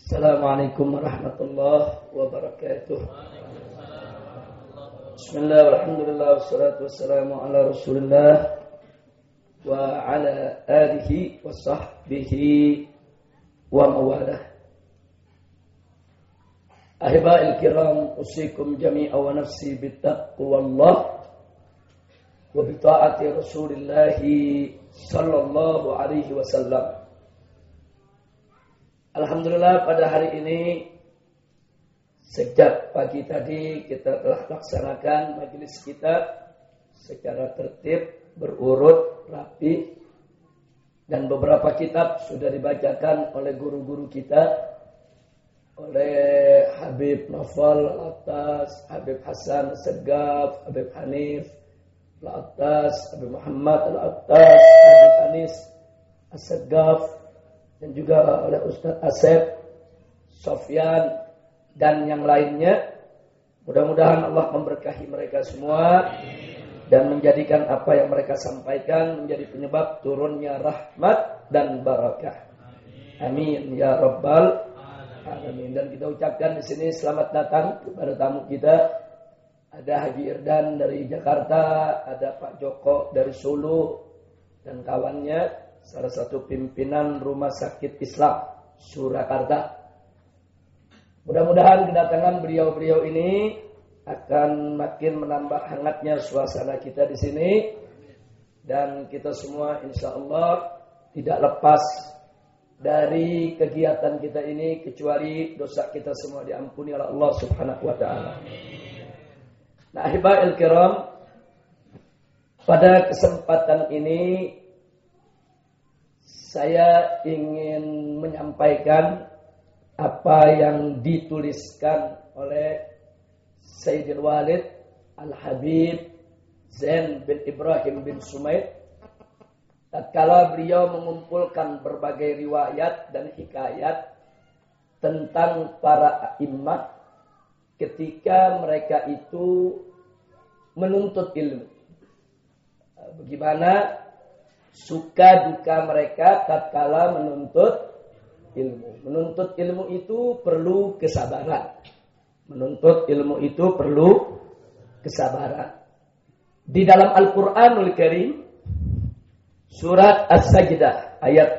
Assalamualaikum warahmatullahi wabarakatuh. Bismillah, walhamdulillah, wassalatu wassalamu ala rasulillah wa ala alihi wa sahbihi wa mawalah. Ahiba'il kiram, usikum jami'a wa nafsi bittaqwallah wa bita'ati rasulillahi sallallahu alaihi wasallam. Alhamdulillah, pada hari ini sejak pagi tadi kita telah laksanakan majelis kita secara tertib, berurut, rapi, dan beberapa kitab sudah dibacakan oleh guru-guru kita, oleh Habib Nafal Al-Attas, Habib Hasan Segaf, Habib Hanif Al-Attas, Habib Muhammad Al-Attas, Habib Anis As-Segaf, dan juga oleh Ustaz Asep, Sofyan, dan yang lainnya. Mudah-mudahan Allah memberkahi mereka semua dan menjadikan apa yang mereka sampaikan menjadi penyebab turunnya rahmat dan barakah. Amin ya rabbal alamin. Dan kita ucapkan di sini selamat datang kepada tamu kita. Ada Haji Irdan dari Jakarta, ada Pak Joko dari Solo dan kawannya, salah satu pimpinan Rumah Sakit Islam Surakarta. Mudah-mudahan kedatangan beliau-beliau ini akan makin menambah hangatnya suasana kita di sini, dan kita semua insya Allah tidak lepas dari kegiatan kita ini kecuali dosa kita semua diampuni oleh Allah Subhanahu wa taala. Nah, ahiba'il kiram, pada kesempatan ini saya ingin menyampaikan apa yang dituliskan oleh Sayyidil Walid Al-Habib Zain bin Ibrahim bin Sumaid tatkala beliau mengumpulkan berbagai riwayat dan hikayat tentang para a'immah ketika mereka itu menuntut ilmu. Bagaimana suka duka mereka tatkala menuntut ilmu. Menuntut ilmu itu perlu kesabaran. Menuntut ilmu itu perlu kesabaran. Di dalam Al-Quranul Karim, surat As-Sajdah ayat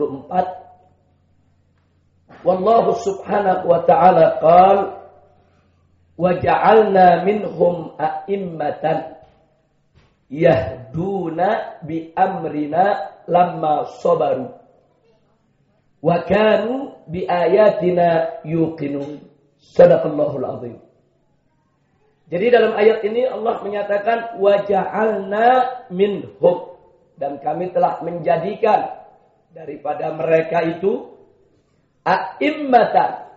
24, Wallahu subhanahu wa ta'ala qal, wa ja'alna minhum a'immatan yahduna bi amrina lamma sabaru wa kanu bi ayatina yuqinun. Sadaqallahul azim. Jadi dalam ayat ini Allah menyatakan wa ja'alna minhum, dan kami telah menjadikan daripada mereka itu a'immatan,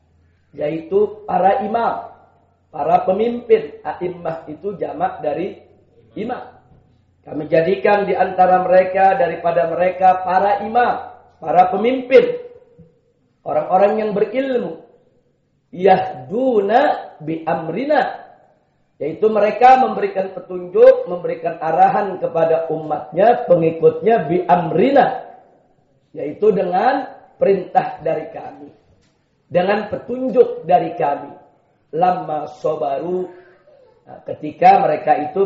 yaitu para imam, para pemimpin. A'immah itu jamak dari imam. Kami jadikan di antara mereka, daripada mereka, para imam, para pemimpin, orang-orang yang berilmu. Yahduna bi amrina, yaitu mereka memberikan petunjuk, memberikan arahan kepada umatnya, pengikutnya, bi amrina, yaitu dengan perintah dari kami, dengan petunjuk dari kami. Lamma sabaru, ketika mereka itu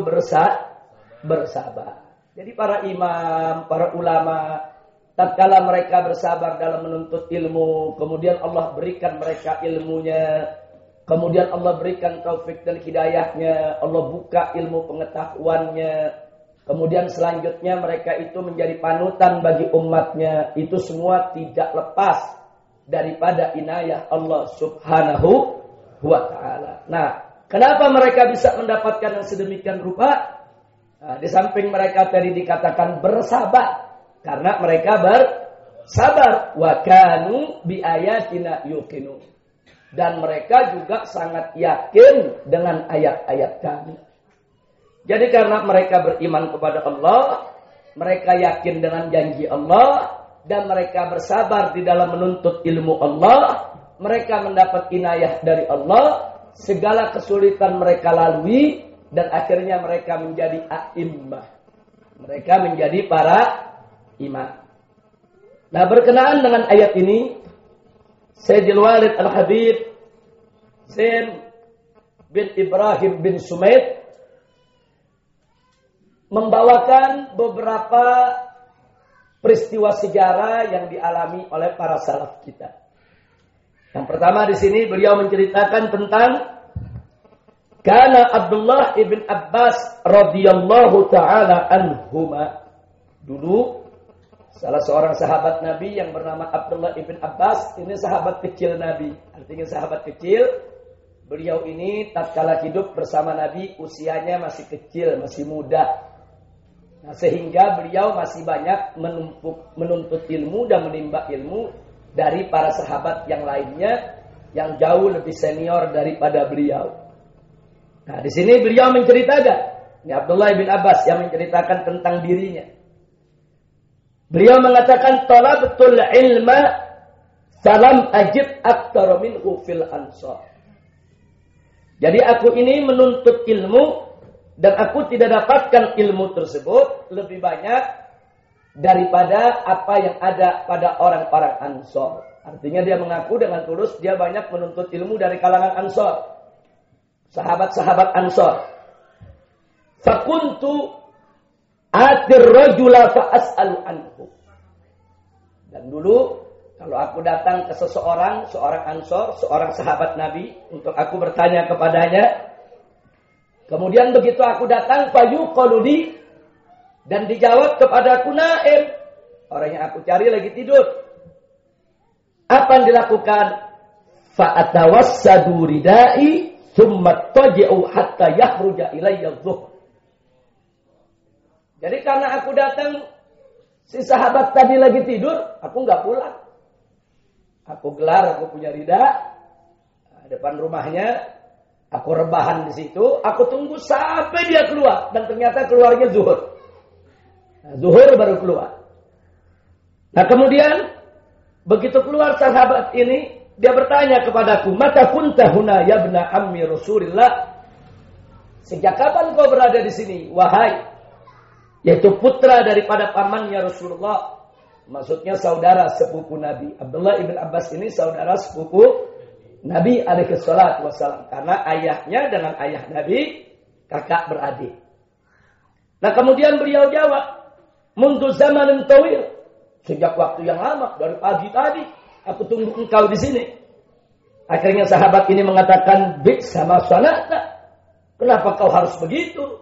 bersabar. Jadi para imam, para ulama, tatkala mereka bersabar dalam menuntut ilmu, kemudian Allah berikan mereka ilmunya, kemudian Allah berikan taufik dan hidayahnya, Allah buka ilmu pengetahuannya, kemudian selanjutnya mereka itu menjadi panutan bagi umatnya. Itu semua tidak lepas daripada inayah Allah Subhanahu wa ta'ala. Nah, kenapa mereka bisa mendapatkan yang sedemikian rupa? Nah, di samping mereka tadi dikatakan bersabar, karena mereka bersabar. Wa kanu bi ayatina yuqinun, dan mereka juga sangat yakin dengan ayat-ayat kami. Jadi karena mereka beriman kepada Allah, mereka yakin dengan janji Allah, dan mereka bersabar di dalam menuntut ilmu Allah, mereka mendapat inayah dari Allah, segala kesulitan mereka lalui, dan akhirnya mereka menjadi a'immah. Mereka menjadi para imam. Nah, berkenaan dengan ayat ini, Sayyidil Walid Al-Habib Zain bin Ibrahim bin Sumaid membawakan beberapa peristiwa sejarah yang dialami oleh para salaf kita. Yang pertama di sini beliau menceritakan tentang kana Abdullah ibn Abbas radhiyallahu taala anhuma. Dulu salah seorang sahabat Nabi yang bernama Abdullah ibn Abbas, ini sahabat kecil Nabi. Artinya sahabat kecil. Beliau ini tatkala hidup bersama Nabi usianya masih kecil, masih muda. Nah, sehingga beliau masih banyak menuntut ilmu dan menimba ilmu dari para sahabat yang lainnya yang jauh lebih senior daripada beliau. Nah, di sini beliau menceritakan, ini Abdullah bin Abbas yang menceritakan tentang dirinya. Beliau mengatakan talabtul ilma salam ajib aktsara minhu fil ansar. Jadi aku ini menuntut ilmu dan aku tidak dapatkan ilmu tersebut lebih banyak daripada apa yang ada pada orang-orang Ansor. Artinya dia mengaku dengan tulus dia banyak menuntut ilmu dari kalangan Ansor. Sahabat-sahabat Ansor. Fakuntu atir rajula fa'as'alu anhu. Dan dulu kalau aku datang ke seorang Ansor, seorang sahabat Nabi untuk aku bertanya kepadanya, kemudian begitu aku datang fayuqaludi dan dijawab kepadaku naim. Orang yang aku cari lagi tidur. Apa yang dilakukan? Fa'atawassadu ridai thumma taji'u hatta yakhruja ilayya dhuhr. Jadi karena aku datang si sahabat tadi lagi tidur, aku enggak pulang. Aku gelar, aku punya rida depan rumahnya. Aku rebahan di situ, aku tunggu sampai dia keluar. Dan ternyata keluarnya zuhur. Nah, zuhur baru keluar. Nah kemudian, begitu keluar sahabat ini, dia bertanya kepadaku, mata kunta huna ya ibna ammi Rasulillah. Sejak kapan kau berada di sini, wahai? Yaitu putra daripada pamannya Rasulullah. Maksudnya saudara sepupu Nabi. Abdullah ibn Abbas ini saudara sepupu Nabi alaihi salatu wassalam. Karena ayahnya dengan ayah Nabi kakak beradik. Nah kemudian beliau jawab, mundu zamanin tawil. Sejak waktu yang lama, dari pagi tadi aku tunggu engkau di sini. Akhirnya sahabat ini mengatakan, bik sama sanata. Kenapa kau harus begitu?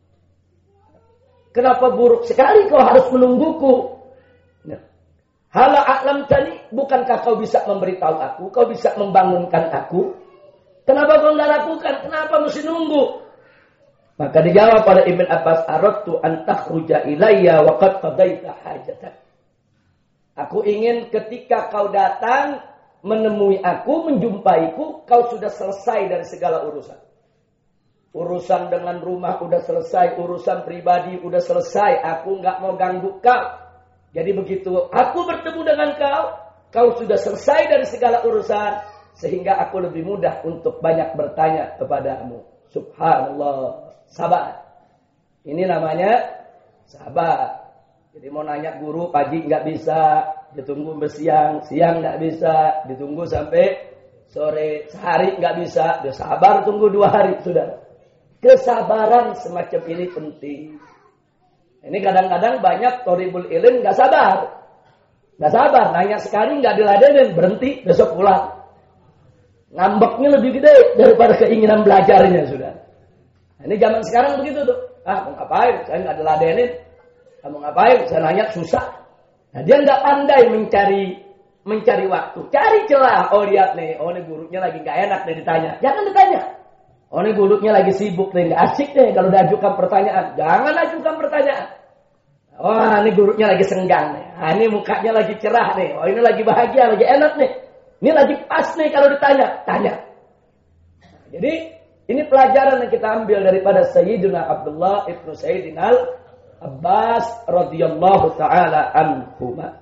Kenapa buruk sekali kau harus menungguku? Hala a'lam tani, bukankah kau bisa memberitahu aku? Kau bisa membangunkan aku? Kenapa kau tidak lakukan? Kenapa mesti nunggu? Maka dijawab oleh Ibn Abbas, aradtu an takhruja ilayya wa qad qadaita hajatak. Aku ingin ketika kau datang menemui aku, menjumpaiku, kau sudah selesai dari segala urusan. Urusan dengan rumah udah selesai, urusan pribadi udah selesai. Aku nggak mau ganggu kau. Jadi begitu aku bertemu dengan kau, kau sudah selesai dari segala urusan, sehingga aku lebih mudah untuk banyak bertanya kepadamu. Subhanallah, sabar. Ini namanya sabar. Jadi mau nanya guru pagi nggak bisa, ditunggu bersiang, siang nggak bisa, ditunggu sampai sore, sehari nggak bisa, dia sabar tunggu 2 hari sudah. Kesabaran semacam ini penting. Ini kadang-kadang banyak thalibul ilm nggak sabar. Nggak sabar, nanya sekali nggak diladenin, berhenti, besok pulang. Ngambeknya lebih gede daripada keinginan belajarnya sudah. Nah, ini zaman sekarang begitu tuh. Mau ngapain? Saya nggak diladenin. Kamu ngapain? Saya nanya susah. Nah, dia nggak pandai mencari waktu. Cari celah. Oh lihat nih, oh ini gurunya lagi nggak enak nih ditanya. Jangan ditanya. Oh ini gurunya lagi sibuk nih, nggak asik nih kalau diajukan pertanyaan. Jangan ajukan pertanyaan. Oh ini gurunya lagi senggang nih. Ini mukanya lagi cerah nih. Oh ini lagi bahagia, lagi enak nih. Ini lagi pas nih kalau ditanya. Tanya. Nah, jadi ini pelajaran yang kita ambil daripada Sayyidina Abdullah ibnu Sayyidina Abbas radhiyallahu ta'ala anhuma.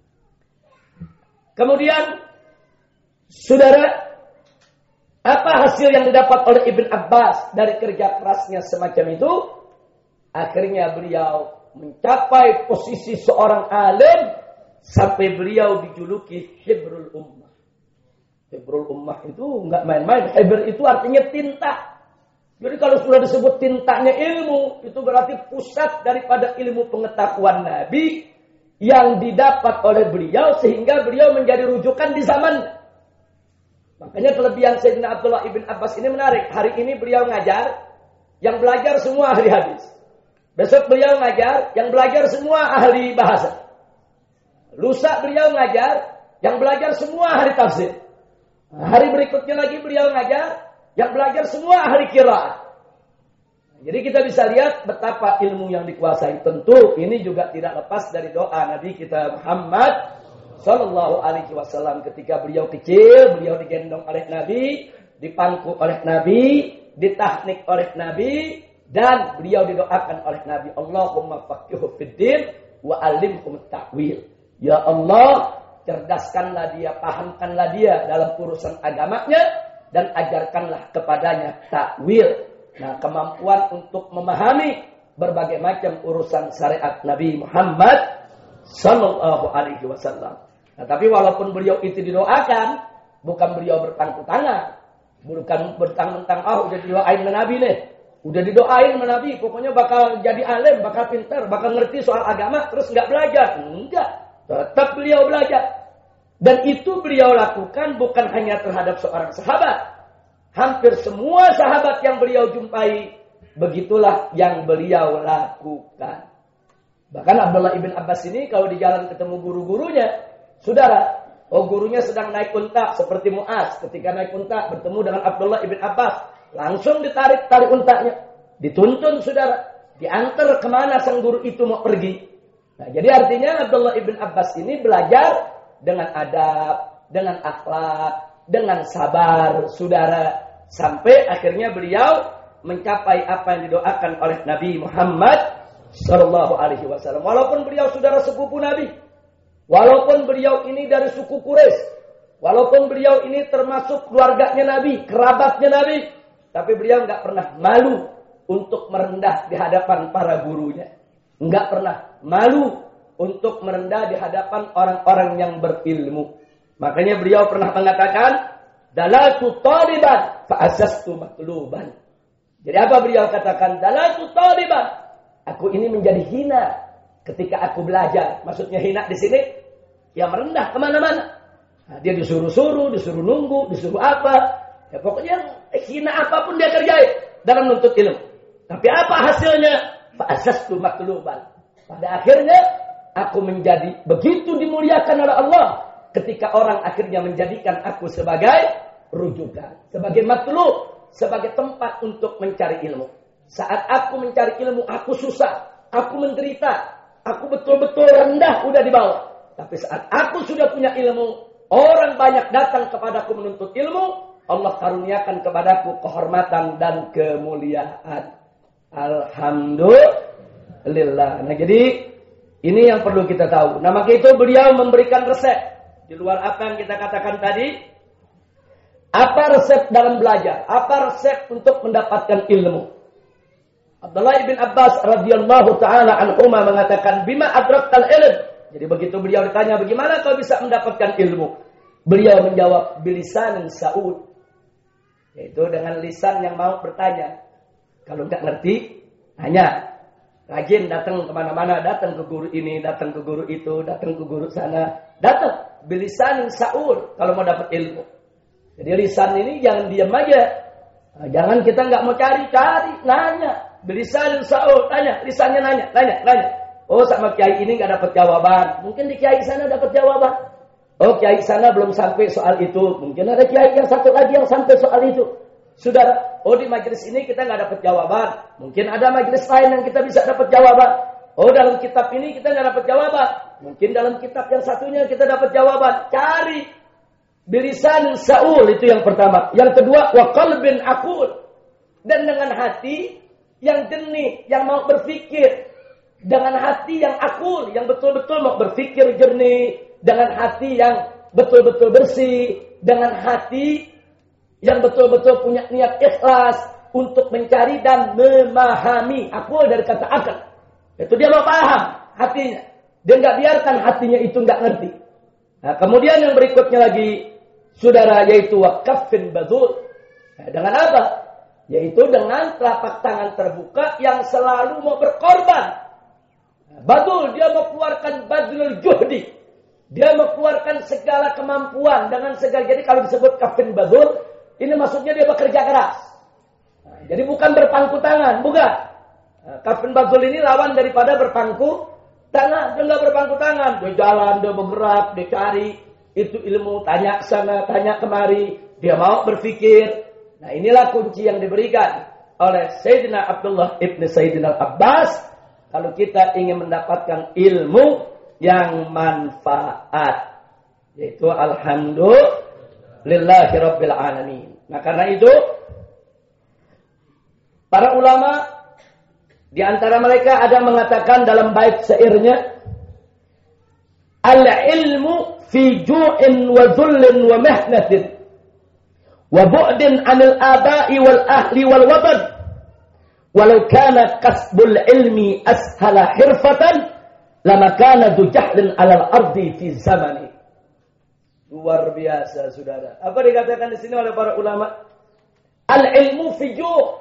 Kemudian saudara, apa hasil yang didapat oleh Ibn Abbas dari kerja kerasnya semacam itu? Akhirnya beliau mencapai posisi seorang alim sampai beliau dijuluki Hibrul Ummah. Hibrul ummah itu nggak main-main. Hibr itu artinya tinta. Jadi kalau sudah disebut tintanya ilmu, itu berarti pusat daripada ilmu pengetahuan Nabi yang didapat oleh beliau sehingga beliau menjadi rujukan di zaman. Makanya kelebihan Sayyidina Abdullah ibn Abbas ini menarik. Hari ini beliau ngajar, yang belajar semua ahli hadis. Besok beliau ngajar, yang belajar semua ahli bahasa. Lusa beliau ngajar, yang belajar semua ahli tafsir. Hari berikutnya lagi beliau ngajar, yang belajar semua ahli qiraat. Jadi kita bisa lihat betapa ilmu yang dikuasai. Tentu ini juga tidak lepas dari doa Nabi kita Muhammad sallallahu alaihi wasallam. Ketika beliau kecil, beliau digendong oleh Nabi, dipangku oleh Nabi, ditahnik oleh Nabi, dan beliau didoakan oleh Nabi, Allahumma faqihu fiddin wa alimhum ta'wil. Ya Allah, cerdaskanlah dia, pahamkanlah dia dalam urusan agamanya, dan ajarkanlah kepadanya takwil. Nah, kemampuan untuk memahami berbagai macam urusan syariat Nabi Muhammad sallallahu alaihi wasallam. Nah, tapi walaupun beliau itu didoakan, bukan beliau berpangku tangan, bukan bertang-tang udah didoain Nabi nih, udah didoain Nabi, pokoknya bakal jadi alim, bakal pintar, bakal ngerti soal agama, terus nggak belajar. Enggak, tetap beliau belajar. Dan itu beliau lakukan bukan hanya terhadap seorang sahabat. Hampir semua sahabat yang beliau jumpai, begitulah yang beliau lakukan. Bahkan Abdullah ibn Abbas ini kalau di jalan ketemu guru-gurunya, saudara, gurunya sedang naik unta seperti Muaz. Ketika naik unta bertemu dengan Abdullah ibn Abbas, langsung ditarik untanya. Dituntun saudara, diantar kemana sang guru itu mau pergi. Nah, jadi artinya Abdullah ibn Abbas ini belajar dengan adab, dengan akhlak, dengan sabar, saudara. Sampai akhirnya beliau mencapai apa yang didoakan oleh Nabi Muhammad sallallahu alaihi wasallam. Walaupun beliau saudara sepupu Nabi, walaupun beliau ini dari suku Quraisy, walaupun beliau ini termasuk keluarganya Nabi, kerabatnya Nabi, tapi beliau nggak pernah malu untuk merendah di hadapan para gurunya. Nggak pernah malu untuk merendah di hadapan orang-orang yang berilmu. Makanya beliau pernah mengatakan, dalatu taliban fa asastu matluban. Jadi apa beliau katakan? Dalatu taliban. Aku ini menjadi hina ketika aku belajar. Maksudnya hina di sini ya merendah kemana-mana. Nah, dia disuruh-suruh, disuruh nunggu, disuruh apa. Ya pokoknya hina apapun dia kerjain dalam menuntut ilmu. Tapi apa hasilnya? Fa asastu matluban. Pada akhirnya aku menjadi begitu dimuliakan oleh Allah ketika orang akhirnya menjadikan aku sebagai rujukan, sebagai matlub, sebagai tempat untuk mencari ilmu. Saat aku mencari ilmu, aku susah, aku menderita, aku betul-betul rendah, udah di bawah. Tapi saat aku sudah punya ilmu, orang banyak datang kepadaku menuntut ilmu, Allah karuniakan kepadaku kehormatan dan kemuliaan. Alhamdulillah. Nah, jadi ini yang perlu kita tahu. Nah, maka itu beliau memberikan resep. Di luar apa yang kita katakan tadi, apa resep dalam belajar? Apa resep untuk mendapatkan ilmu? Abdullah bin Abbas radhiyallahu taala anhuma mengatakan, bima adraktal ilm. Jadi begitu beliau ditanya, bagaimana kau bisa mendapatkan ilmu? Beliau menjawab, bilisanin sa'ud. Yaitu dengan lisan yang mau bertanya. Kalau enggak ngerti, tanya. Rajin datang kemana-mana, datang ke guru ini, datang ke guru itu, datang ke guru sana. Datang, bilisanin sa'ud kalau mau dapat ilmu. Jadi lisan ini jangan diam aja. Nah, jangan kita nggak mau cari, nanya. Bilisan sa'ud, tanya, lisannya nanya. Oh, sama kiai ini nggak dapat jawaban. Mungkin di kiai sana dapat jawaban. Oh, kiai sana belum sampai soal itu. Mungkin ada kiai yang satu lagi yang sampai soal itu. Saudara, oh di majelis ini kita nggak dapat jawaban. Mungkin ada majelis lain yang kita bisa dapat jawaban. Oh, dalam kitab ini kita nggak dapat jawaban. Mungkin dalam kitab yang satunya kita dapat jawaban. Cari. Bilisan sa'ul itu yang pertama. Yang kedua, wa qalbin aqul. Dan dengan hati yang jernih, yang mau berpikir. Dengan hati yang aqul, yang betul-betul mau berpikir jernih. Dengan hati yang betul-betul bersih. Dengan hati yang betul-betul punya niat ikhlas untuk mencari dan memahami. Aqul dari kata akal. Itu dia mau paham hatinya. Dia enggak biarkan hatinya itu enggak ngerti. Nah, kemudian yang berikutnya lagi, saudara, yaitu waqafin badul. Nah, dengan apa? Yaitu dengan telapak tangan terbuka yang selalu mau berkorban. Badul, dia mau keluarkan badlul juhdi. Dia mau keluarkan segala kemampuan dengan segala. Jadi kalau disebut kafin badul, ini maksudnya dia bekerja keras. Nah, jadi bukan berpangku tangan, bukan. Nah, kafin badul ini lawan daripada berpangku tangan. Dia nggak berpangku tangan, dia jalan, dia bergerak, dia cari itu ilmu, tanya sana, tanya kemari. Dia mau berpikir. Nah, inilah kunci yang diberikan oleh Sayyidina Abdullah ibn Sayyidina Abbas. Kalau kita ingin mendapatkan ilmu yang manfaat, yaitu alhamdulillahi rabbil alamin. Nah, karena itu para ulama di antara mereka ada mengatakan dalam bait syairnya, al-ilmu fi ju'in wa dhullin wa mihnatin wa bu'din 'anil aba'i wal ahli wal watan walau kana kasbul ilmi ashala hirfatan lama kana du jahlin 'alal ardi fi zamani. Luar biasa, saudara. Apa dikatakan di sini oleh para ulama? Al-ilmu fi ju'.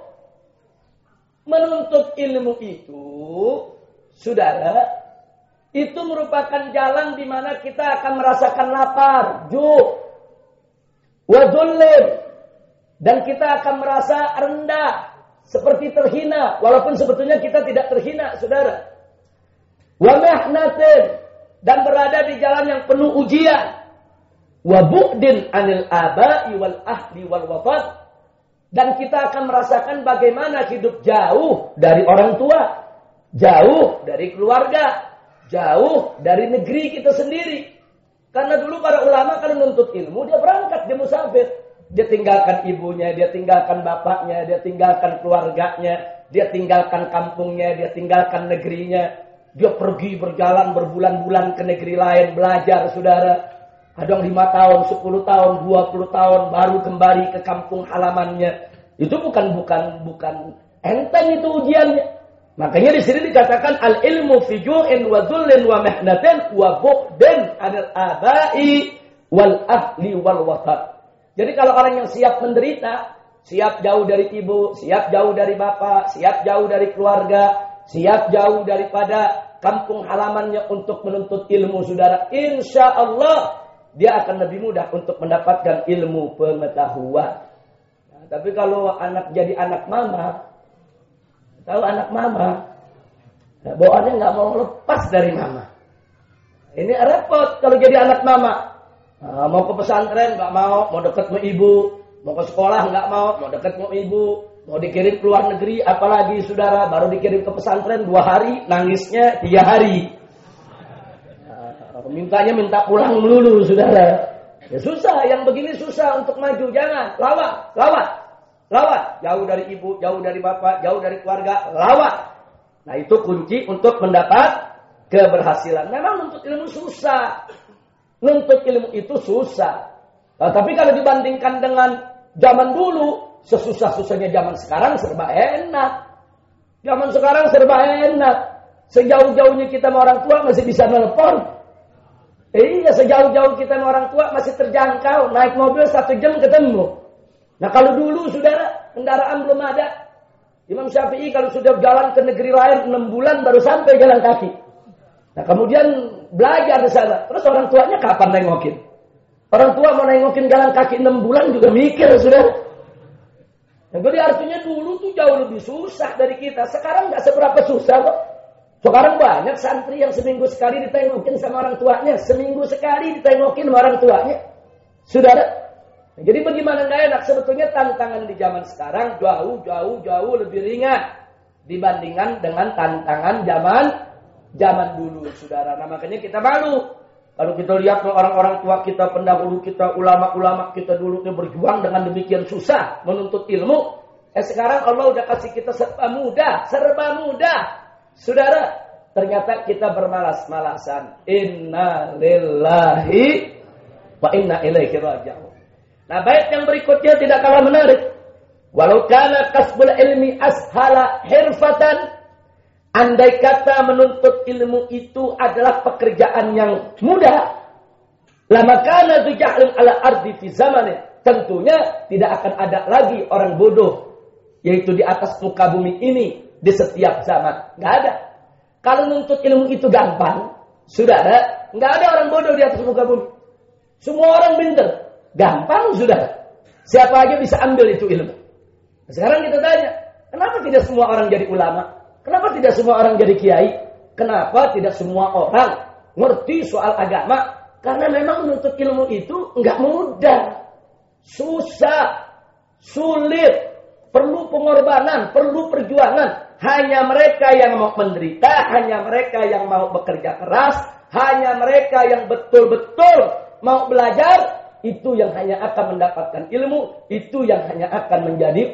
Menuntut ilmu itu, saudara, itu merupakan jalan di mana kita akan merasakan lapar, ju', wa dhullin, dan kita akan merasa rendah, seperti terhina, walaupun sebetulnya kita tidak terhina, saudara. Wa mihnatin, dan berada di jalan yang penuh ujian. Wa bu'din 'anil aba'i wal ahli wal watan, dan kita akan merasakan bagaimana hidup jauh dari orang tua, jauh dari keluarga, jauh dari negeri kita sendiri. Karena dulu para ulama kalau menuntut ilmu, dia berangkat, dia musafir. Dia tinggalkan ibunya, dia tinggalkan bapaknya, dia tinggalkan keluarganya, dia tinggalkan kampungnya, dia tinggalkan negerinya. Dia pergi berjalan berbulan-bulan ke negeri lain, belajar, saudara. Kadang 5 tahun, 10 tahun, 20 tahun, baru kembali ke kampung halamannya. Itu bukan enteng itu ujiannya. Makanya di sini dikatakan al-ilmu fi ju'in wa dhullin wa mihnatin wa bu'din 'anil aba'i wal ahli wal watan. Jadi kalau orang yang siap menderita, siap jauh dari ibu, siap jauh dari bapak, siap jauh dari keluarga, siap jauh daripada kampung halamannya untuk menuntut ilmu, saudara, insya Allah dia akan lebih mudah untuk mendapatkan ilmu pengetahuan. Nah, tapi kalau anak jadi anak mama, tahu anak mama, nah, bawaannya nggak mau lepas dari mama. Ini repot kalau jadi anak mama. Nah, mau ke pesantren nggak mau dekat sama ibu, mau ke sekolah nggak mau dekat sama ibu. Mau dikirim ke luar negeri, apalagi saudara, baru dikirim ke pesantren 2 hari, nangisnya 3 hari. Nah, mintanya minta pulang melulu, saudara. Ya susah, yang begini susah untuk maju. Jangan, lawan. Jauh dari ibu, jauh dari bapak, jauh dari keluarga, lawan. Nah, itu kunci untuk mendapat keberhasilan. Memang nuntut ilmu susah. Nuntut ilmu itu susah. Nah, tapi kalau dibandingkan dengan zaman dulu, sesusah-susahnya zaman sekarang serba enak. Zaman sekarang serba enak. Sejauh-jauhnya kita sama orang tua masih bisa nelpon. Iya, sejauh-jauh kita sama orang tua masih terjangkau. Naik mobil 1 jam ketemu. Nah, kalau dulu, saudara, kendaraan belum ada. Imam Syafi'i kalau sudah jalan ke negeri lain 6 bulan baru sampai jalan kaki. Nah, kemudian belajar di sana. Terus orang tuanya kapan nengokin? Orang tua mau nengokin jalan kaki 6 bulan juga mikir, saudara. Nah, jadi artinya dulu tuh jauh lebih susah dari kita. Sekarang nggak seberapa susah kok. Sekarang banyak santri yang seminggu sekali ditengokin sama orang tuanya. Seminggu sekali ditengokin sama orang tuanya. Saudara. Nah, jadi bagaimana nggak enak? Sebetulnya tantangan di zaman sekarang jauh lebih ringan dibandingkan dengan tantangan zaman dulu, saudara. Nah, makanya kita malu. Kalau kita lihat orang-orang tua kita, pendahulu kita, ulama-ulama kita dulu berjuang dengan demikian susah menuntut ilmu. Sekarang Allah udah kasih kita serba mudah. Saudara, ternyata kita bermalas-malasan. Inna lillahi wa inna ilaihi raji'un. Nah, bait yang berikutnya tidak kalah menarik. Walau kana kasbul ilmi ashala hirfatan. Andai kata menuntut ilmu itu adalah pekerjaan yang mudah, Lama kana tu jahlun ala ardi fi zamanin. Tentunya tidak akan ada lagi orang bodoh, yaitu di atas muka bumi ini di setiap zaman. Nggak ada. Kalau nuntut ilmu itu gampang, saudara, nggak ada orang bodoh di atas muka bumi. Semua orang pintar. Gampang, saudara. Siapa aja bisa ambil itu ilmu. Sekarang kita tanya, kenapa tidak semua orang jadi ulama? Kenapa tidak semua orang jadi kiai? Kenapa tidak semua orang ngerti soal agama? Karena memang menuntut ilmu itu nggak mudah. Susah, sulit, perlu pengorbanan, perlu perjuangan. Hanya mereka yang mau menderita, hanya mereka yang mau bekerja keras, hanya mereka yang betul-betul mau belajar, itu yang hanya akan mendapatkan ilmu, itu yang hanya akan menjadi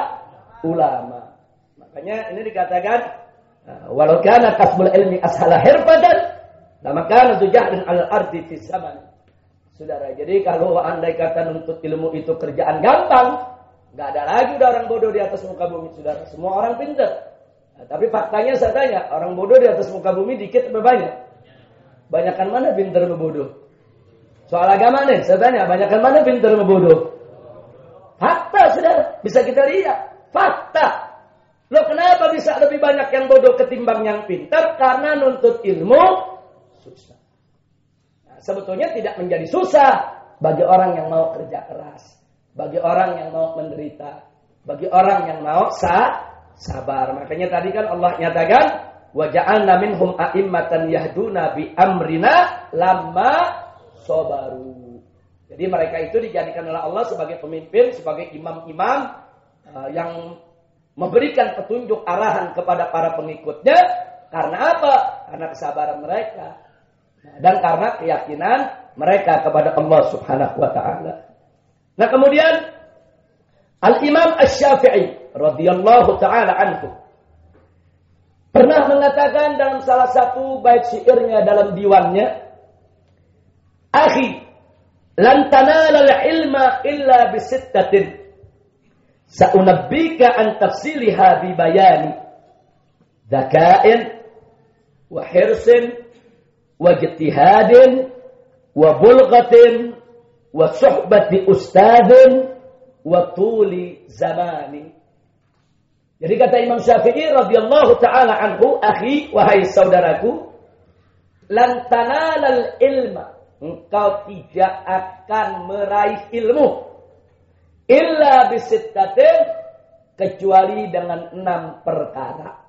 ulama. Makanya ini dikatakan, walau kana kasbul ilmi ashala hirfatan, lama kana tujahdun alal ardi fi zaman. Saudara, jadi kalau andai kata nuntut ilmu itu kerjaan gampang, nggak ada lagi udah orang bodoh di atas muka bumi, saudara. Semua orang pintar. Nah, tapi faktanya saya tanya, orang bodoh di atas muka bumi dikit atau banyak? Banyakan mana pintar atau bodoh? Soal agama nih, saya tanya, banyakan mana pintar atau bodoh? Fakta, saudara. Bisa kita lihat. Fakta. Loh, kenapa bisa lebih banyak yang bodoh ketimbang yang pintar? Karena nuntut ilmu susah. Nah, sebetulnya tidak menjadi susah bagi orang yang mau kerja keras, bagi orang yang mau menderita, bagi orang yang mau sabar. Makanya tadi kan Allah nyatakan, wa ja'alna minhum a'immatan yahduna bi amrina lamma sabaru. Jadi mereka itu dijadikan oleh Allah sebagai pemimpin, sebagai imam-imam yang memberikan petunjuk arahan kepada para pengikutnya. Karena apa? Karena kesabaran mereka. Dan karena keyakinan mereka kepada Allah Subhanahu wa ta'ala. Nah, kemudian Al-Imam Asy-Syafi'i radhiyallahu ta'ala anhu pernah mengatakan dalam salah satu bait syairnya dalam diwannya, "Akhi, lan tanala al-ilma illa bi sittatin. Sa'unabbika an tafsiliha bi bayani. Dzaka'in wa hirsin wa ijtihadin wa bulghatin wa suhbati ustadin wa tuli zamani." Jadi kata Imam Syafi'i radhiyallahu taala anhu, "Akhi, wahai saudaraku, lan tanalal ilma, engkau tidak akan meraih ilmu illa bisittatin, kecuali dengan 6 perkara.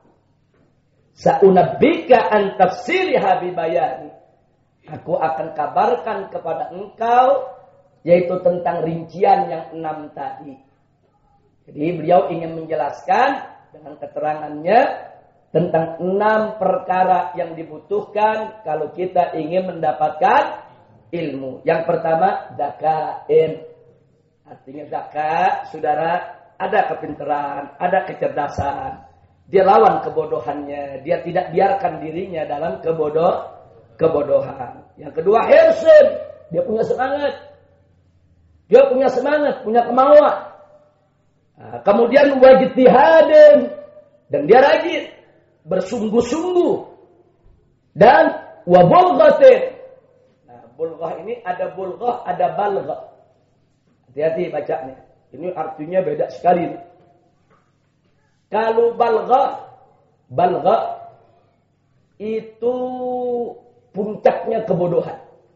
Sa'unabbika an tafsiriha bi bayani." Aku akan kabarkan kepada engkau yaitu tentang rincian yang 6 tadi. Jadi beliau ingin menjelaskan dengan keterangannya tentang 6 perkara yang dibutuhkan kalau kita ingin mendapatkan ilmu. Yang pertama, dzakain. Artinya zakat, saudara, ada kepintaran, ada kecerdasan. Dia lawan kebodohannya. Dia tidak biarkan dirinya dalam kebodohan. Yang kedua, hirsun. Dia punya semangat. Dia punya semangat, punya kemauan. Nah, kemudian wajtihadin, dan dia rajin, bersungguh-sungguh. Dan wabulghatin. Nah, bulghah ini ada bulghah, ada balghah. Hati-hati bacanya. Ini artinya beda sekali. Kalau balghah itu puncaknya kebodohan.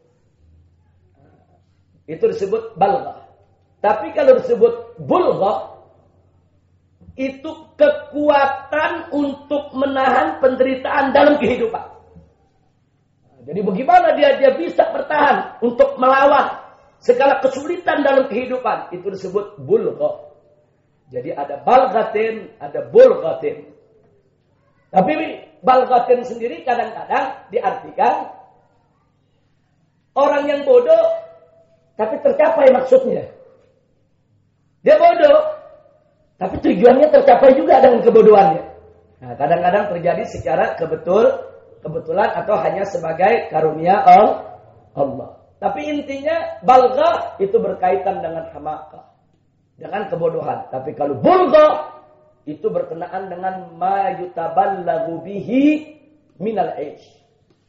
Itu disebut balghah. Tapi kalau disebut bulghah, itu kekuatan untuk menahan penderitaan dalam kehidupan. Jadi bagaimana dia bisa bertahan untuk melawan segala kesulitan dalam kehidupan. Itu disebut bulghah. Jadi ada balghatin, ada bulghatin. Tapi balghatin sendiri kadang-kadang diartikan orang yang bodoh tapi tercapai maksudnya. Dia bodoh tapi tujuannya tercapai juga dengan kebodohannya. Nah, kadang-kadang terjadi secara kebetulan atau hanya sebagai karunia Allah. Tapi intinya balghah itu berkaitan dengan hamakah, dengan kebodohan. Tapi kalau bulghah itu berkenaan dengan ma yutaballagu bihi minal aish.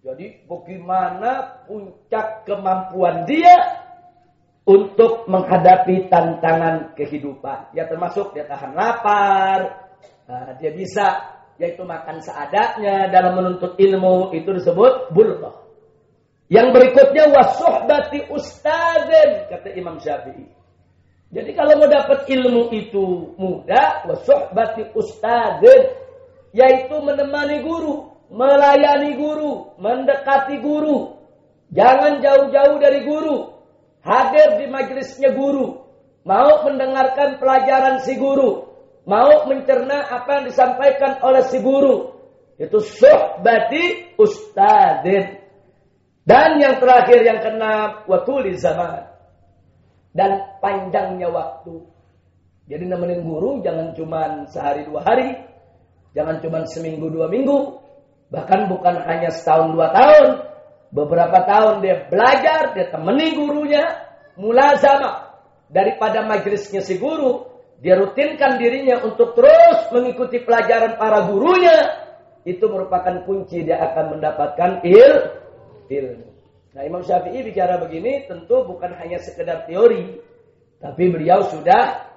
Jadi bagaimana puncak kemampuan dia untuk menghadapi tantangan kehidupan. Ya termasuk dia tahan lapar, dia bisa yaitu makan seadanya dalam menuntut ilmu, itu disebut bulghah. Yang berikutnya wasuhbati ustadzin, kata Imam Syafi'i. Jadi kalau mau dapat ilmu itu mudah, wasuhbati ustadzin, yaitu menemani guru, melayani guru, mendekati guru. Jangan jauh-jauh dari guru. Hadir di majelisnya guru. Mau mendengarkan pelajaran si guru. Mau mencerna apa yang disampaikan oleh si guru. Itu suhbati ustadzin. Dan yang terakhir yang keenam, watuli zaman. Dan panjangnya waktu. Jadi nemenin guru jangan cuma sehari 2 hari. Jangan cuma seminggu 2 minggu. Bahkan bukan hanya setahun 2 tahun. Beberapa tahun dia belajar, dia temani gurunya. Mulazamah. Daripada majelisnya si guru. Dia rutinkan dirinya untuk terus mengikuti pelajaran para gurunya. Itu merupakan kunci dia akan mendapatkan ilmu. Nah, Imam Syafi'i bicara begini tentu bukan hanya sekedar teori, tapi beliau sudah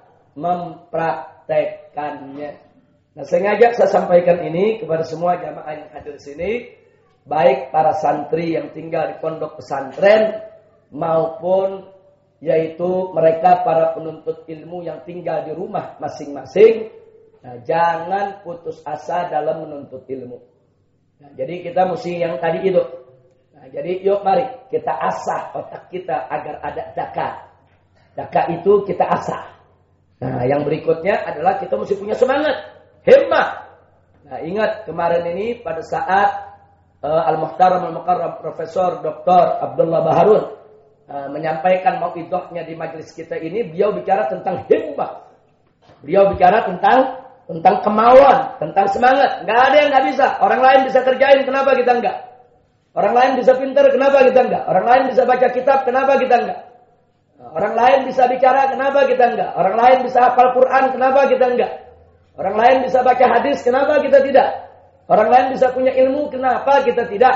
mempraktekkannya. Nah, sengaja saya sampaikan ini kepada semua jamaah yang hadir di sini, baik para santri yang tinggal di pondok pesantren maupun yaitu mereka para penuntut ilmu yang tinggal di rumah masing-masing. Nah, jangan putus asa dalam menuntut ilmu. Nah, jadi kita mesti yang tadi itu. Nah, jadi yuk mari kita asah otak kita agar ada daka. Daka itu kita asah. Nah, yang berikutnya adalah kita mesti punya semangat, himmah. Nah, ingat kemarin ini pada saat Al-Muhtaram Al-Mukarram Profesor Dr. Abdullah Baharun menyampaikan mauidahnya di majelis kita ini, beliau bicara tentang himmah. Beliau bicara tentang kemauan, tentang semangat. Enggak ada yang enggak bisa. Orang lain bisa kerjain, kenapa kita enggak? Orang lain bisa pintar, kenapa kita enggak? Orang lain bisa baca kitab, kenapa kita enggak? Orang lain bisa bicara, kenapa kita enggak? Orang lain bisa hafal Quran, kenapa kita enggak? Orang lain bisa baca hadis, kenapa kita tidak? Orang lain bisa punya ilmu, kenapa kita tidak?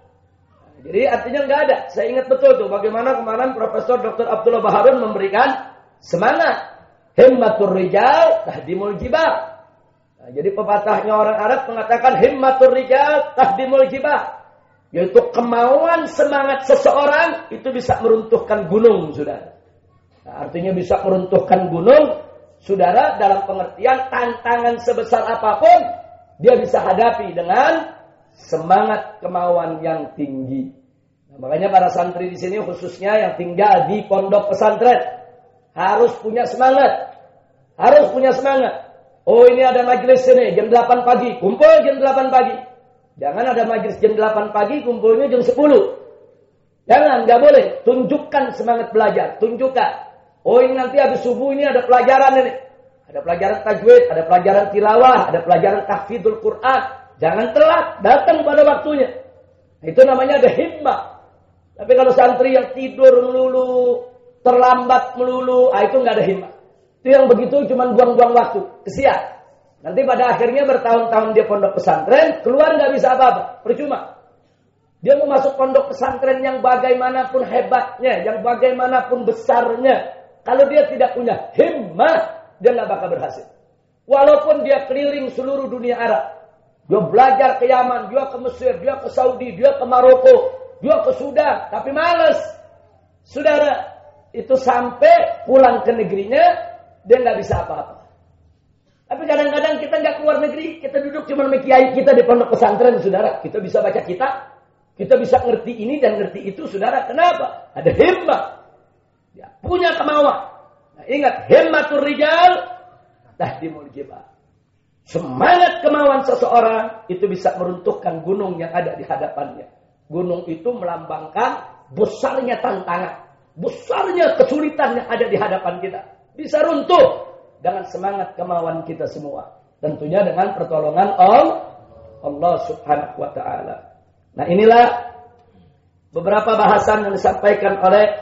Jadi artinya enggak ada. Saya ingat betul tuh bagaimana kemarin Profesor Dr. Abdullah Baharun memberikan semangat. Himmatur rijal tahdimul jibal. Nah, jadi pepatahnya orang Arab mengatakan himmatur rijal tahdimul jibal. Yaitu kemauan semangat seseorang itu bisa meruntuhkan gunung, saudara. Nah, artinya bisa meruntuhkan gunung, saudara, dalam pengertian tantangan sebesar apapun dia bisa hadapi dengan semangat kemauan yang tinggi. Nah, makanya para santri di sini khususnya yang tinggal di pondok pesantren harus punya semangat. Harus punya semangat. Oh, ini ada majelis sini jam 8 pagi, kumpul jam 8 pagi. Jangan ada majelis jam 8 pagi, kumpulnya jam 10. Jangan, nggak boleh. Tunjukkan semangat belajar, tunjukkan. Oh, ini nanti habis subuh ini ada pelajaran ini. Ada pelajaran tajwid, ada pelajaran tilawah, ada pelajaran tahfidzul Quran. Jangan telat, datang pada waktunya. Itu namanya ada himmah. Tapi kalau santri yang tidur melulu, terlambat melulu, itu nggak ada himmah. Itu yang begitu cuma buang-buang waktu, kesian. Nanti pada akhirnya bertahun-tahun dia pondok pesantren, keluar nggak bisa apa-apa, percuma. Dia mau masuk pondok pesantren yang bagaimanapun hebatnya, yang bagaimanapun besarnya, kalau dia tidak punya himmah, dia nggak bakal berhasil. Walaupun dia keliling seluruh dunia Arab, dia belajar ke Yaman, dia ke Mesir, dia ke Saudi, dia ke Maroko, dia ke Sudan, tapi malas. Saudara, itu sampai pulang ke negerinya, dia nggak bisa apa-apa. Tapi kadang-kadang kita nggak keluar negeri, kita duduk cuma sama kiai kita di pondok pesantren, saudara. Kita bisa baca kitab, kita bisa ngerti ini dan ngerti itu, saudara. Kenapa? Ada himmah. Ya, punya kemauan. Nah, ingat, himmatur rijal tahdimul jibal. Semangat kemauan seseorang itu bisa meruntuhkan gunung yang ada di hadapannya. Gunung itu melambangkan besarnya tantangan, besarnya kesulitan yang ada di hadapan kita. Bisa runtuh dengan semangat kemauan kita semua. Tentunya dengan pertolongan Allah Subhanahu wa ta'ala. Nah, inilah beberapa bahasan yang disampaikan oleh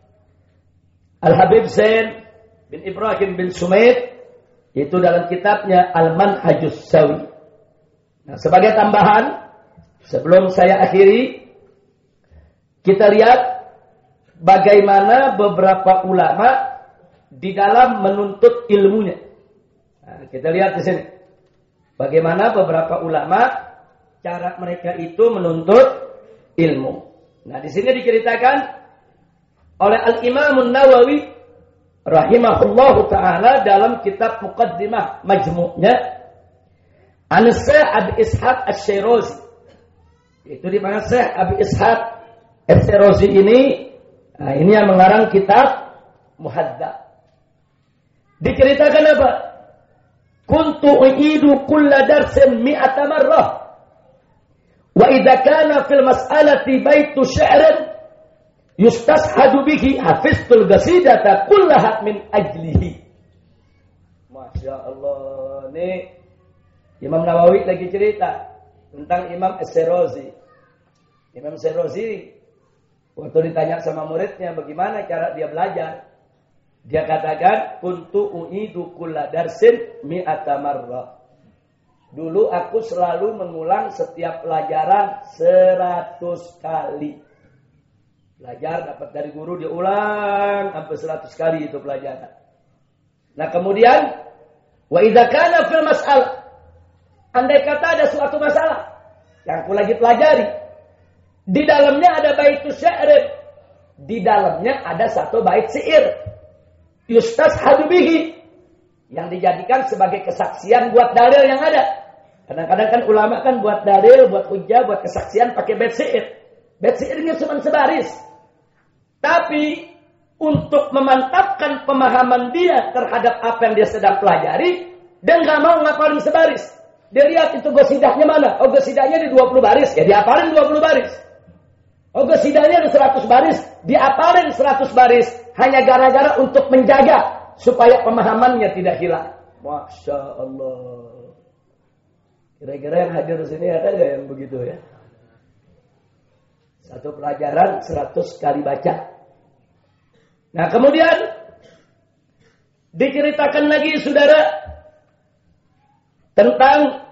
Al-Habib Zain bin Ibrahim bin Sumaid, itu dalam kitabnya Al-Manhajus Sawi. Nah, sebagai tambahan, Sebelum saya akhiri, kita lihat bagaimana beberapa ulama di dalam menuntut ilmunya. Nah, kita lihat di sini. Bagaimana beberapa ulama cara mereka itu menuntut ilmu. Nah, di sini diceritakan oleh Al-Imam An-Nawawi rahimahullahu taala dalam kitab Muqaddimah Majmu'nya An-Syekh Abi Ishaq Asy-Syirazi. Itu di mana Syekh Abi Ishaq Asy-Syirazi ini, nah, ini yang mengarang kitab Muhadzab. Diceritakan apa? Kuntu u'idu kulla darsin mi'ata marrah. Wa idza kana fil mas'alati baitu syi'rin yustashhadu bihi hafiztul qasidata kullaha min ajlihi. Masya Allah. Nih Imam Nawawi lagi cerita tentang Imam Asy-Syirazi. Imam Asy-Syirazi waktu ditanya sama muridnya bagaimana cara dia belajar, dia katakan kuntu u'idu kulla darsin mi'ata marrah. Dulu aku selalu mengulang setiap pelajaran 100 kali. Belajar dapat dari guru, dia ulang sampai 100 kali itu pelajaran. Nah, kemudian wa idza kana fil mas'alah, andai kata ada suatu masalah yang aku lagi pelajari, di dalamnya ada baitus syair, di dalamnya ada satu bait syair, yustashhadu bihi, yang dijadikan sebagai kesaksian buat dalil yang ada. Kadang-kadang kan ulama kan buat dalil, buat hujjah, buat kesaksian pakai bait syair. Bait syairnya cuma sebaris. Tapi untuk memantapkan pemahaman dia terhadap apa yang dia sedang pelajari, dia nggak mau ngapalin sebaris. Dia lihat itu gosidahnya mana. Oh, gosidahnya di 20 baris, ya diapalin 20 baris. Oh, gosidahnya di 100 baris, diapalin 100 baris. Hanya gara-gara untuk menjaga supaya pemahamannya tidak hilang. Masya Allah. Kira-kira yang hadir di sini ada nggak yang begitu ya? Satu pelajaran 100 kali baca. Nah, kemudian diceritakan lagi saudara tentang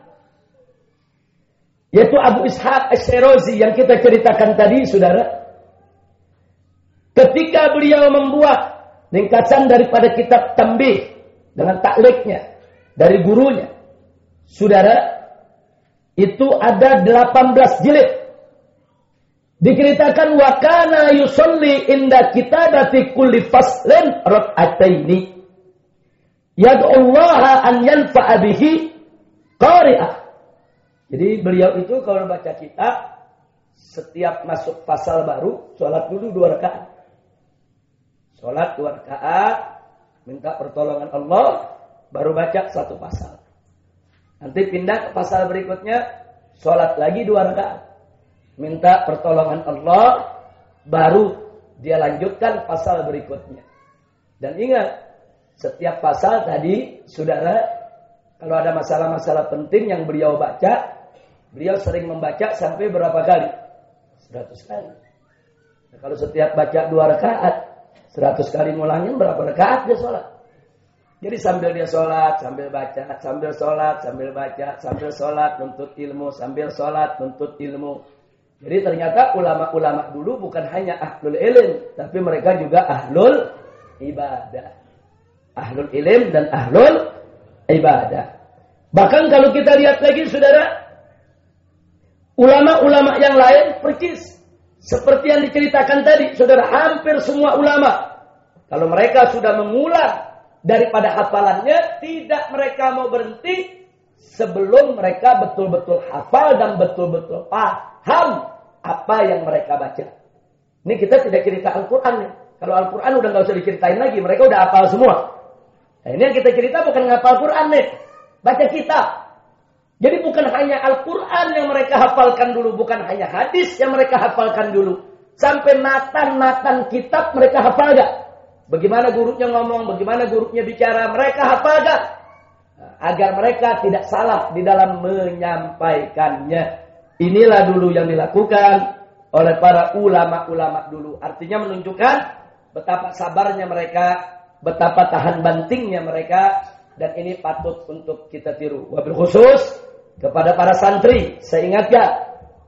yaitu Abu Ishaq Asy-Syirazi yang kita ceritakan tadi saudara. Ketika beliau membuat ringkasan daripada kitab Tanbih dengan takliknya dari gurunya, saudara, itu ada 18 jilid. Diceritakan wa kana yusalli inda kitabati kulli faslin rak'ataini. Yad'ullaha an yanfa'a bihi qari'ah. Jadi beliau itu kalau baca kitab setiap masuk pasal baru salat dulu 2 rakaat. Salat 2 rakaat, minta pertolongan Allah, baru baca 1 pasal. Nanti pindah ke pasal berikutnya, salat lagi 2 rakaat. Minta pertolongan Allah, baru dia lanjutkan pasal berikutnya. Dan ingat, setiap pasal tadi, saudara, kalau ada masalah-masalah penting yang beliau baca, beliau sering membaca sampai berapa kali? 100 kali. Nah, kalau setiap baca 2 rakaat, 100 kali ngulangin berapa rakaat dia sholat? Jadi sambil dia sholat, sambil baca, sambil sholat, sambil baca, sambil sholat, nuntut ilmu, sambil sholat, nuntut ilmu. Jadi ternyata ulama-ulama dulu bukan hanya ahlul ilm, tapi mereka juga ahlul ibadah. Ahlul ilm dan ahlul ibadah. Bahkan kalau kita lihat lagi saudara, ulama-ulama yang lain percis seperti yang diceritakan tadi, saudara, hampir semua ulama kalau mereka sudah mengulang daripada hafalannya, tidak mereka mau berhenti sebelum mereka betul-betul hafal dan betul-betul paham apa yang mereka baca. Ini kita tidak cerita Al-Quran nih. Kalau Al-Quran udah gak usah diceritain lagi, mereka udah hafal semua. Nah, ini yang kita cerita bukan ngapal Quran nih, baca kitab. Jadi bukan hanya Al-Quran yang mereka hafalkan dulu, bukan hanya hadis yang mereka hafalkan dulu, sampai matan-matan kitab mereka hafal gak? Bagaimana gurunya ngomong, bagaimana gurunya bicara, mereka hafal gak? Agar mereka tidak salah di dalam menyampaikannya. Inilah dulu yang dilakukan oleh para ulama-ulama dulu. Artinya menunjukkan betapa sabarnya mereka, betapa tahan bantingnya mereka, dan ini patut untuk kita tiru. Wabil khusus kepada para santri, saya ingatkan,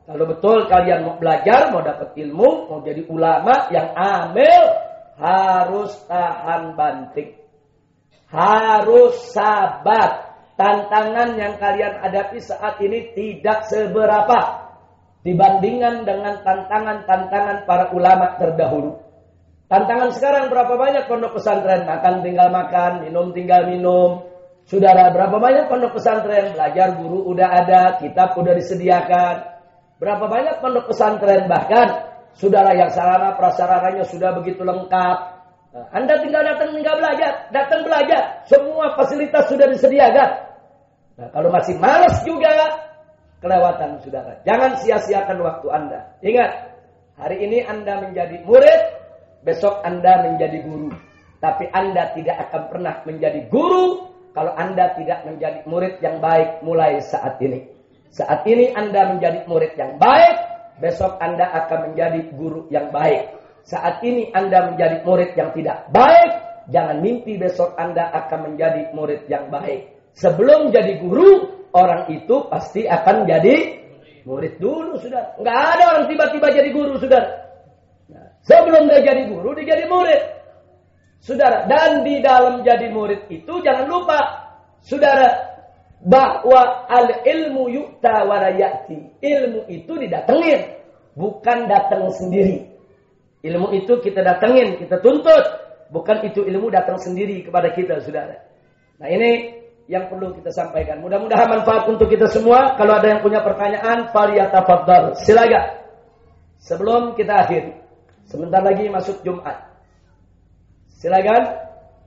Kalau betul kalian mau belajar, mau dapat ilmu, mau jadi ulama yang amil, harus tahan banting. Harus sabar. Tantangan yang kalian hadapi saat ini tidak seberapa dibandingkan dengan tantangan-tantangan para ulama terdahulu. Tantangan sekarang berapa banyak pondok pesantren? Makan tinggal makan, minum tinggal minum. Saudara, berapa banyak pondok pesantren? Belajar guru udah ada, kitab udah disediakan. Berapa banyak pondok pesantren? Bahkan saudara yang sarana prasarananya sudah begitu lengkap. Nah, Anda tinggal datang datang belajar. Semua fasilitas sudah disediakan. Nah, kalau masih malas juga, kelewatan saudara. Jangan sia-siakan waktu Anda. Ingat, hari ini Anda menjadi murid, besok Anda menjadi guru. Tapi Anda tidak akan pernah menjadi guru kalau Anda tidak menjadi murid yang baik mulai saat ini. Saat ini Anda menjadi murid yang baik, besok Anda akan menjadi guru yang baik. Saat ini Anda menjadi murid yang tidak baik, jangan mimpi besok Anda akan menjadi murid yang baik. Sebelum jadi guru, orang itu pasti akan jadi murid dulu, saudara. Nggak ada orang tiba-tiba jadi guru, saudara. Nah, sebelum dia jadi guru, dia jadi murid. Saudara, dan di dalam jadi murid itu jangan lupa, saudara, bahwa al-ilmu yu'ta wa la ya'ti. Ilmu itu didatengin, bukan datang sendiri. Ilmu itu kita datengin, kita tuntut, bukan itu ilmu datang sendiri kepada kita, saudara. Nah, ini yang perlu kita sampaikan. Mudah-mudahan manfaat untuk kita semua. Kalau ada yang punya pertanyaan, falyatafaddal. Silakan. Sebelum kita akhiri, sebentar lagi masuk Jumat. Silakan.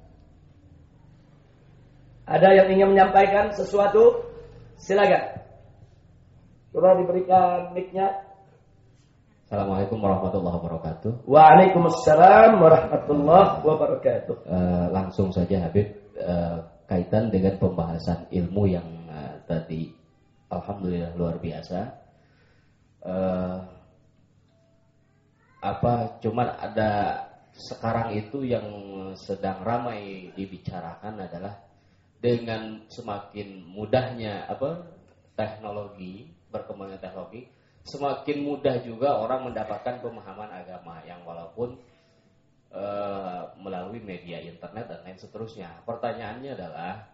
Ada yang ingin menyampaikan sesuatu? Silakan. Coba diberikan mic-nya. Assalamualaikum warahmatullahi wabarakatuh. Waalaikumsalam warahmatullahi wabarakatuh. Langsung saja Habib, kaitan dengan pembahasan ilmu yang tadi, alhamdulillah luar biasa. Cuman ada sekarang itu yang sedang ramai dibicarakan adalah dengan semakin mudahnya teknologi, berkembangnya teknologi, semakin mudah juga orang mendapatkan pemahaman agama yang walaupun melalui media internet dan lain seterusnya. Pertanyaannya adalah,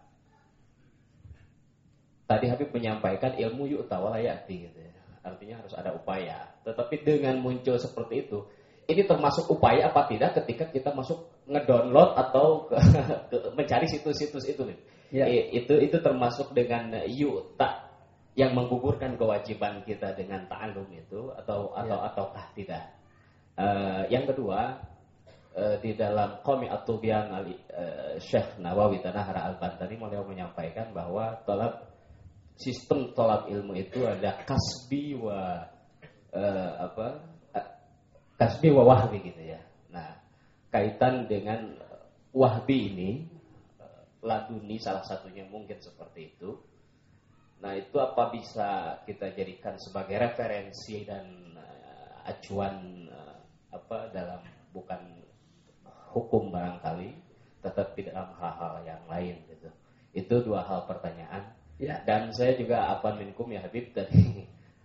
tadi Habib menyampaikan ilmu yu'ta wa la ya'ti gitu ya. Artinya harus ada upaya. Tetapi dengan muncul seperti itu, ini termasuk upaya apa tidak ketika kita masuk ngedownload atau mencari situs-situs itu nih. Ya. Itu termasuk dengan yu'ta yang menggugurkan kewajiban kita dengan ta'allum itu ataukah tidak. Yang kedua, di dalam Qami'at Tubyan Syekh Nawawi Tanahara Al-Bantani beliau menyampaikan bahwa sistem tolab ilmu itu ada kasbi wa wahbi gitu ya. Nah, kaitan dengan wahbi ini, laduni salah satunya mungkin seperti itu. Nah, itu apa bisa kita jadikan sebagai referensi dan acuan dalam bukan hukum barangkali, tetapi dalam hal-hal yang lain gitu. Itu dua hal pertanyaan. Ya. Dan saya juga minkum ya Habib tadi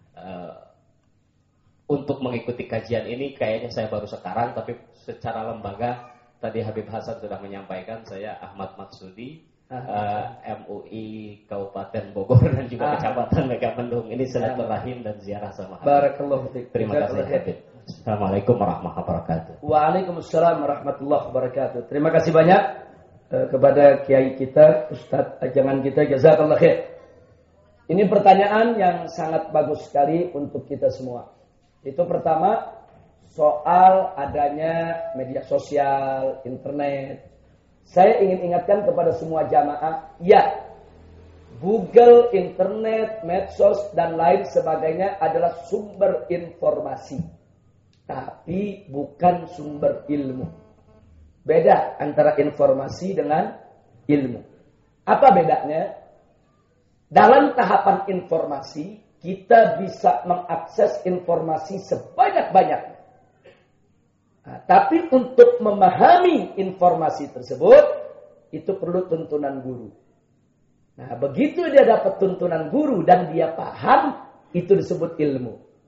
untuk mengikuti kajian ini kayaknya saya baru sekarang, tapi secara lembaga tadi Habib Hasan sudah menyampaikan. Saya Ahmad Maksudi, MUI Kabupaten Bogor dan juga Kecamatan Megamendung. Ini silaturahim dan ziarah sama Habib. Barakallahu fiik. Terima kasih Habib. Assalamualaikum warahmatullahi wabarakatuh. Waalaikumsalam warahmatullahi wabarakatuh. Terima kasih banyak kepada kiai kita, Ustadz ajangan kita, jazakallahu khair. Ini pertanyaan yang sangat bagus sekali untuk kita semua. Itu pertama, soal adanya media sosial, internet. Saya ingin ingatkan kepada semua jamaah, ya, Google, internet, medsos, dan lain sebagainya adalah sumber informasi. Tapi bukan sumber ilmu. Beda antara informasi dengan ilmu. Apa bedanya? Dalam tahapan informasi, kita bisa mengakses informasi sebanyak-banyaknya. Nah, tapi untuk memahami informasi tersebut, itu perlu tuntunan guru. Nah, begitu dia dapat tuntunan guru dan dia paham, itu disebut ilmu.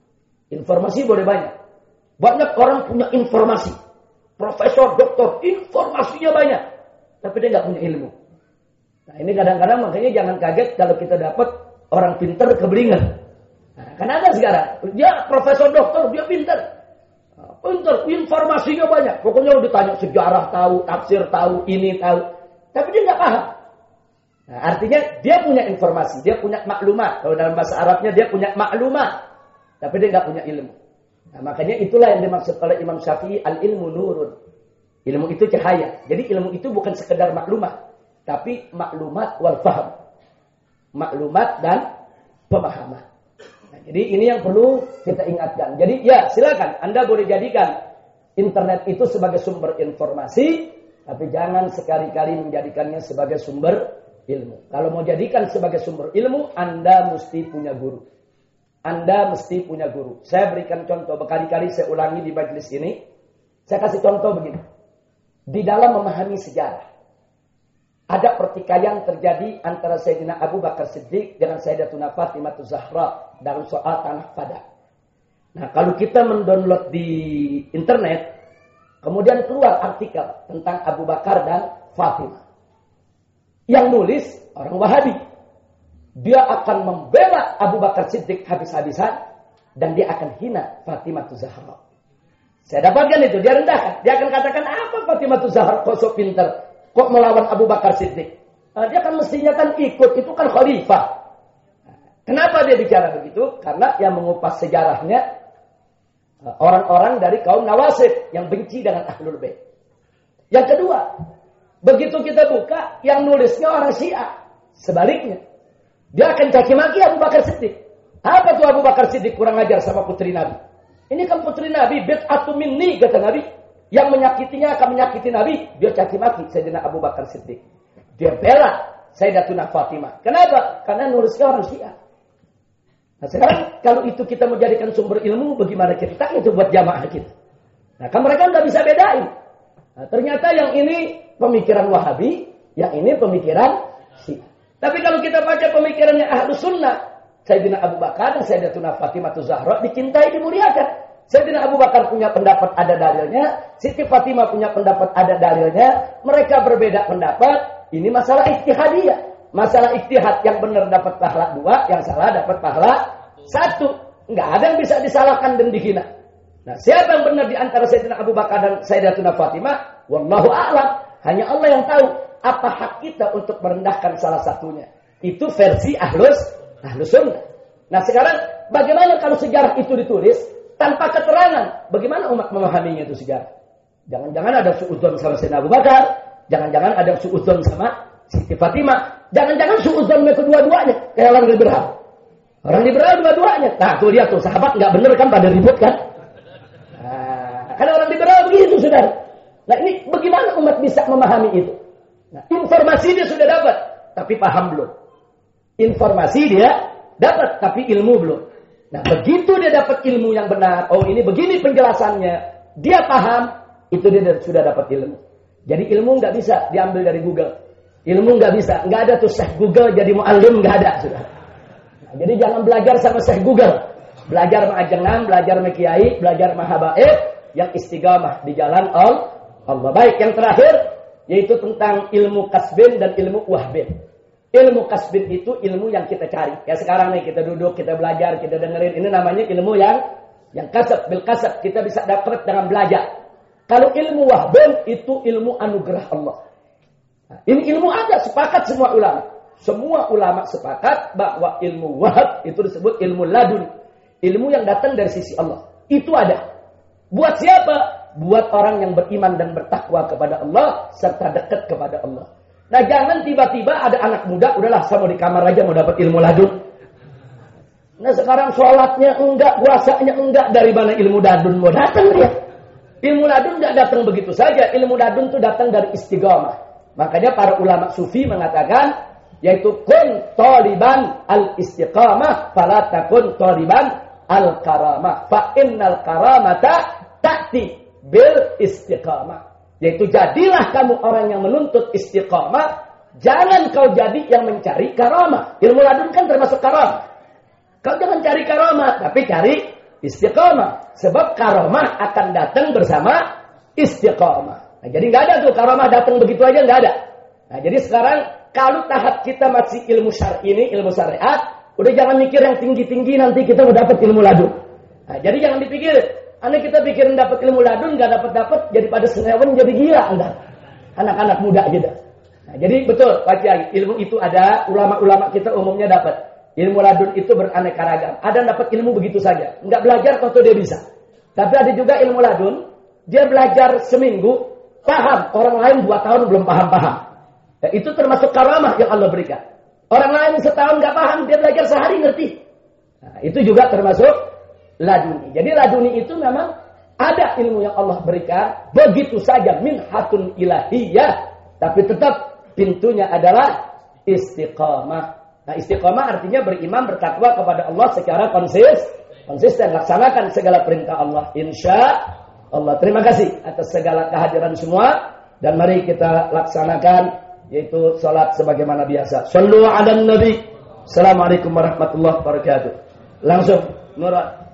Informasi boleh banyak. Banyak orang punya informasi. Profesor, doktor, informasinya banyak. Tapi dia nggak punya ilmu. Nah ini kadang-kadang makanya jangan kaget kalau kita dapat orang pintar kebelingan. Nah, kan ada sekarang. Dia profesor, doktor, dia pintar. Pintar, informasinya banyak. Pokoknya udah tanya sejarah tahu, tafsir tahu, ini tahu. Tapi dia nggak paham. Nah, artinya dia punya informasi, dia punya maklumat. Kalau dalam bahasa Arabnya dia punya maklumat. Tapi dia nggak punya ilmu. Nah, makanya itulah yang dimaksud oleh Imam Syafi'i, al-ilmu nurun. Ilmu itu cahaya. Jadi ilmu itu bukan sekedar maklumat. Tapi maklumat wal faham. Maklumat dan pemahaman. Nah, jadi ini yang perlu kita ingatkan. Jadi ya silakan Anda boleh jadikan internet itu sebagai sumber informasi. Tapi jangan sekali-kali menjadikannya sebagai sumber ilmu. Kalau mau jadikan sebagai sumber ilmu, Anda mesti punya guru. Anda mesti punya guru. Saya berikan contoh, berkali-kali saya ulangi di majelis ini. Saya kasih contoh begini. Di dalam memahami sejarah, ada pertikaian terjadi antara Sayyidina Abu Bakar Siddiq dengan Sayyidatuna Fatimah Zahra dalam soal tanah Padang. Nah, kalau kita mendownload di internet, kemudian keluar artikel tentang Abu Bakar dan Fatimah. Yang nulis orang Wahabi. Dia akan membela Abu Bakar Siddiq habis-habisan dan dia akan hina Fatimah Zahra. Saya dapatkan itu, dia rendahkan. Dia akan katakan, apa Fatimah Zahra kok so pintar? Kok melawan Abu Bakar Siddiq? Dia kan mestinya kan ikut, itu kan khalifah. Kenapa dia bicara begitu? Karena yang mengupas sejarahnya orang-orang dari kaum Nawasib yang benci dengan Ahlul Bait. Yang kedua, begitu kita buka, yang nulisnya orang Syiah. Sebaliknya, dia akan caci maki Abu Bakar Siddiq. Apa tuh Abu Bakar Siddiq kurang ajar sama putri Nabi? Ini kan putri Nabi, bid'atu minni kata Nabi. Yang menyakitinya akan menyakiti Nabi. Dia caci maki Sayyidina Abu Bakar Siddiq. Dia bela Sayyidatuna Fatimah. Kenapa? Karena nulisnya orang Syiah. Nah sekarang kalau itu kita menjadikan sumber ilmu, bagaimana kita itu buat jamaah kita? Nah kan mereka nggak bisa bedain. Nah, ternyata yang ini pemikiran Wahabi, yang ini pemikiran Syiah. Tapi kalau kita baca pemikirannya Ahlus Sunnah, Sayyidina Abu Bakar dan Sayyidatuna Fatimah Zahra dicintai, dimuliakan. Sayyidina Abu Bakar punya pendapat ada dalilnya, Siti Fatimah punya pendapat ada dalilnya, mereka berbeda pendapat. Ini masalah ijtihadiyah. Masalah ijtihad, yang benar dapat pahala 2, yang salah dapat pahala 1. Enggak ada yang bisa disalahkan dan dihina. Nah, siapa yang benar di antara Sayyidina Abu Bakar dan Sayyidatuna Fatimah? Wallahu a'lam. Hanya Allah yang tahu apa hak kita untuk merendahkan salah satunya. Itu versi Ahlus Sunnah. Nah, sekarang bagaimana kalau sejarah itu ditulis tanpa keterangan? Bagaimana umat memahaminya itu sejarah? Jangan-jangan ada suudzon sama Sayyidina Abu Bakar, jangan-jangan ada suudzon sama Siti Fatimah, jangan-jangan suudzon sama kedua-duanya kayak orang liberal. Orang liberal dua-duanya. Nah, tuh lihat tuh sahabat nggak bener kan pada ribut kan? Nah, karena orang liberal begitu saudara. Nah, ini bagaimana umat bisa memahami itu? Nah, informasi dia sudah dapat, tapi paham belum. Informasi dia dapat, tapi ilmu belum. Nah, begitu dia dapat ilmu yang benar, oh ini begini penjelasannya, dia paham, itu dia sudah dapat ilmu. Jadi ilmu nggak bisa diambil dari Google. Ilmu nggak bisa, nggak ada tuh Syekh Google jadi mu'allim, nggak ada sudah. Nah, jadi jangan belajar sama Syekh Google. Belajar sama ajengan, belajar sama kiai, belajar sama habaib yang istiqamah di jalan Allah. Baik, yang terakhir yaitu tentang ilmu kasbin dan ilmu wahbin. Ilmu kasbin itu ilmu yang kita cari. Ya sekarang nih kita duduk, kita belajar, kita dengerin. Ini namanya ilmu yang kasab, bil kasab. Kita bisa dapat dengan belajar. Kalau ilmu wahbin itu ilmu anugerah Allah. Nah, ini ilmu ada, sepakat semua ulama. Semua ulama sepakat bahwa ilmu wahab itu disebut ilmu ladun. Ilmu yang datang dari sisi Allah. Itu ada. Buat siapa? Buat orang yang beriman dan bertakwa kepada Allah serta dekat kepada Allah. Nah, jangan tiba-tiba ada anak muda, udahlah saya mau di kamar aja mau dapat ilmu ladun. Nah, sekarang sholatnya enggak, puasanya enggak, dari mana ilmu ladun mau datang dia? Ilmu ladun enggak datang begitu saja. Ilmu ladun itu datang dari istiqamah. Makanya para ulama sufi mengatakan, yaitu kun taliban al-istiqamah fala takun taliban al-karamah. Fa innal karamata ta'ti bil istiqamah. Yaitu jadilah kamu orang yang menuntut istiqamah, jangan kau jadi yang mencari karamah. Ilmu ladun kan termasuk karamah. Kau jangan cari karamah, tapi cari istiqamah. Sebab karomah akan datang bersama istiqamah. Nah, jadi nggak ada tuh karomah datang begitu aja, nggak ada. Nah, jadi sekarang kalau tahap kita masih ilmu syar'i ini, ilmu syariat, udah jangan mikir yang tinggi-tinggi nanti kita mau dapat ilmu ladun. Nah, jadi jangan dipikir, aneh kita pikirin dapat ilmu ladun nggak dapat, jadi pada senewen jadi gila, enggak. Anak-anak muda gitu. Nah, jadi betul Pak Kiai, ilmu itu ada, ulama-ulama kita umumnya dapat. Ilmu ladun itu beraneka ragam. Ada yang dapat ilmu begitu saja, nggak belajar tentu dia bisa. Tapi ada juga ilmu ladun, dia belajar seminggu, paham. Orang lain 2 tahun belum paham-paham. Ya, itu termasuk karamah yang Allah berikan. Orang lain setahun nggak paham, dia belajar sehari ngerti. Nah, itu juga termasuk laduni. Jadi laduni itu memang ada ilmu yang Allah berikan, begitu saja minhatun ilahiyah, tapi tetap pintunya adalah istiqamah. Nah, istiqamah artinya beriman, bertakwa kepada Allah secara konsisten, laksanakan segala perintah Allah. Insya Allah. Terima kasih atas segala kehadiran semua, dan mari kita laksanakan yaitu salat sebagaimana biasa. Shallu 'alan nabi. Assalamualaikum warahmatullahi wabarakatuh. Langsung Murad.